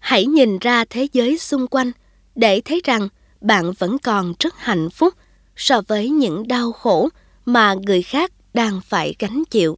Hãy nhìn ra thế giới xung quanh để thấy rằng bạn vẫn còn rất hạnh phúc so với những đau khổ mà người khác đang phải gánh chịu.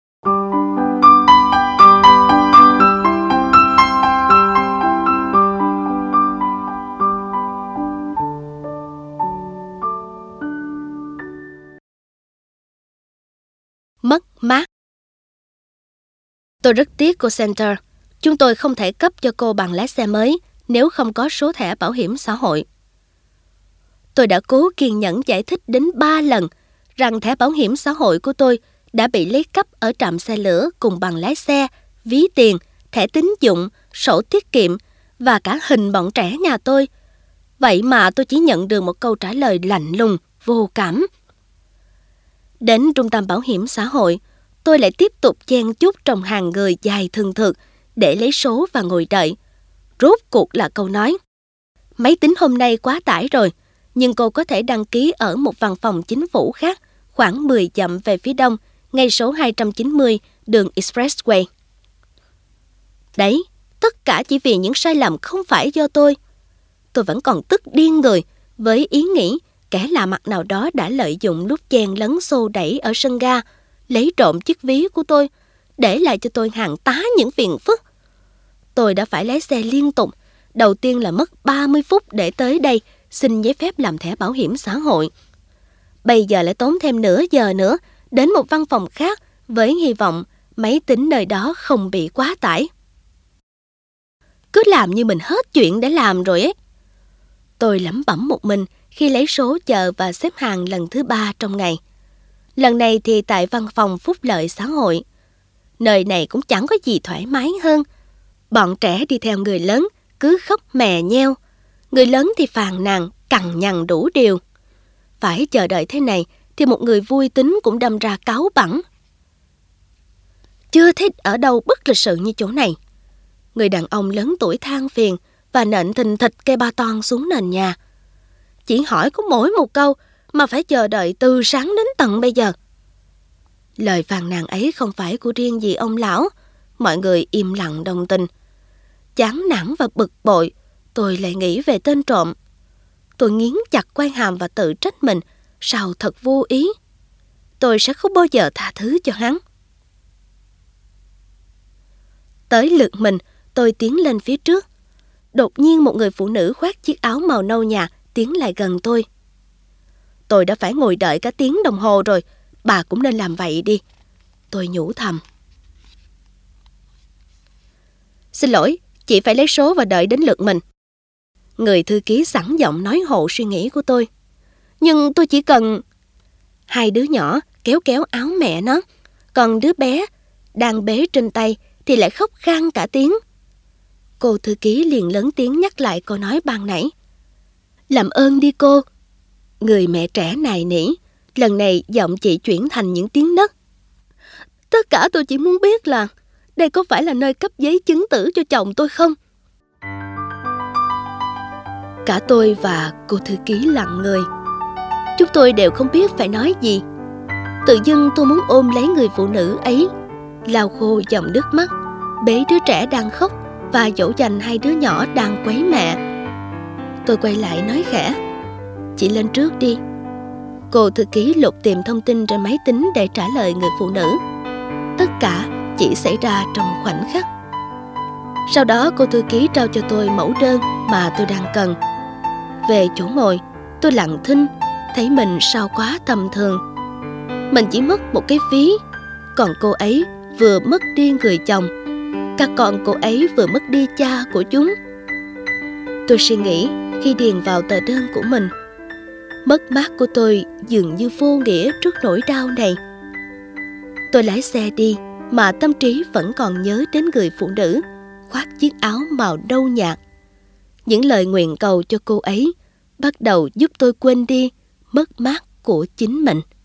Mất mát. Tôi rất tiếc cô Center. Chúng tôi không thể cấp cho cô bằng lái xe mới nếu không có số thẻ bảo hiểm xã hội. Tôi đã cố kiên nhẫn giải thích đến 3 lần rằng thẻ bảo hiểm xã hội của tôi đã bị lấy cắp ở trạm xe lửa cùng bằng lái xe, ví tiền, thẻ tín dụng, sổ tiết kiệm và cả hình bọn trẻ nhà tôi. Vậy mà tôi chỉ nhận được một câu trả lời lạnh lùng, vô cảm. Đến trung tâm bảo hiểm xã hội, tôi lại tiếp tục chen chúc trong hàng người dài thừng thượt để lấy số và ngồi đợi. Rốt cuộc là câu nói: máy tính hôm nay quá tải rồi, nhưng cô có thể đăng ký ở một văn phòng chính phủ khác khoảng 10 dặm về phía đông, ngay số 290 đường Expressway. Đấy, tất cả chỉ vì những sai lầm không phải do tôi. Tôi vẫn còn tức điên người với ý nghĩ kẻ lạ mặt nào đó đã lợi dụng lúc chen lấn xô đẩy ở sân ga, lấy trộm chiếc ví của tôi, để lại cho tôi hàng tá những phiền phức. Tôi đã phải lái xe liên tục, đầu tiên là mất 30 phút để tới đây xin giấy phép làm thẻ bảo hiểm xã hội. Bây giờ lại tốn thêm nửa giờ nữa đến một văn phòng khác với hy vọng máy tính nơi đó không bị quá tải. Cứ làm như mình hết chuyện để làm rồi ấy. Tôi lẩm bẩm một mình khi lấy số chờ và xếp hàng lần thứ 3 trong ngày. Lần này thì tại văn phòng phúc lợi xã hội. Nơi này cũng chẳng có gì thoải mái hơn. Bọn trẻ đi theo người lớn cứ khóc mè nheo. Người lớn thì phàn nàn, cằn nhằn đủ điều. Phải chờ đợi thế này thì một người vui tính cũng đâm ra cáu bẳn. Chưa thấy ở đâu bất lịch sự như chỗ này. Người đàn ông lớn tuổi than phiền và nện thình thịch cây ba toan xuống nền nhà. Chỉ hỏi có mỗi một câu mà phải chờ đợi từ sáng đến tận bây giờ. Lời phàn nàn ấy không phải của riêng gì ông lão. Mọi người im lặng đồng tình. Chán nản và bực bội, tôi lại nghĩ về tên trộm. Tôi nghiến chặt quai hàm và tự trách mình, sao thật vô ý. Tôi sẽ không bao giờ tha thứ cho hắn. Tới lượt mình, tôi tiến lên phía trước. Đột nhiên một người phụ nữ khoác chiếc áo màu nâu nhạt tiến lại gần tôi. Tôi đã phải ngồi đợi cả tiếng đồng hồ rồi, bà cũng nên làm vậy đi. Tôi nhủ thầm. Xin lỗi, chị phải lấy số và đợi đến lượt mình. Người thư ký sẵn giọng nói hộ suy nghĩ của tôi. Nhưng tôi chỉ cần... Hai đứa nhỏ kéo kéo áo mẹ nó, còn đứa bé đang bế trên tay thì lại khóc khan cả tiếng. Cô thư ký liền lớn tiếng nhắc lại câu nói ban nãy. Làm ơn đi cô. Người mẹ trẻ nài nỉ, lần này giọng chị chuyển thành những tiếng nấc. Tất cả tôi chỉ muốn biết là đây có phải là nơi cấp giấy chứng tử cho chồng tôi không? Cả tôi và cô thư ký lặng người. Chúng tôi đều không biết phải nói gì. Tự dưng tôi muốn ôm lấy người phụ nữ ấy, lau khô dòng nước mắt, bế đứa trẻ đang khóc và dỗ dành hai đứa nhỏ đang quấy mẹ. Tôi quay lại nói khẽ. Chị lên trước đi. Cô thư ký lục tìm thông tin trên máy tính để trả lời người phụ nữ. Tất cả chỉ xảy ra trong khoảnh khắc. Sau đó cô thư ký trao cho tôi mẫu đơn mà tôi đang cần. Về chỗ ngồi, tôi lặng thinh, thấy mình sao quá tầm thường. Mình chỉ mất một cái ví, còn cô ấy vừa mất đi người chồng. Các con cô ấy vừa mất đi cha của chúng. Tôi suy nghĩ khi điền vào tờ đơn của mình. Mất mát của tôi dường như vô nghĩa trước nỗi đau này. Tôi lái xe đi mà tâm trí vẫn còn nhớ đến người phụ nữ khoác chiếc áo màu nâu nhạt. Những lời nguyện cầu cho cô ấy bắt đầu giúp tôi quên đi mất mát của chính mình.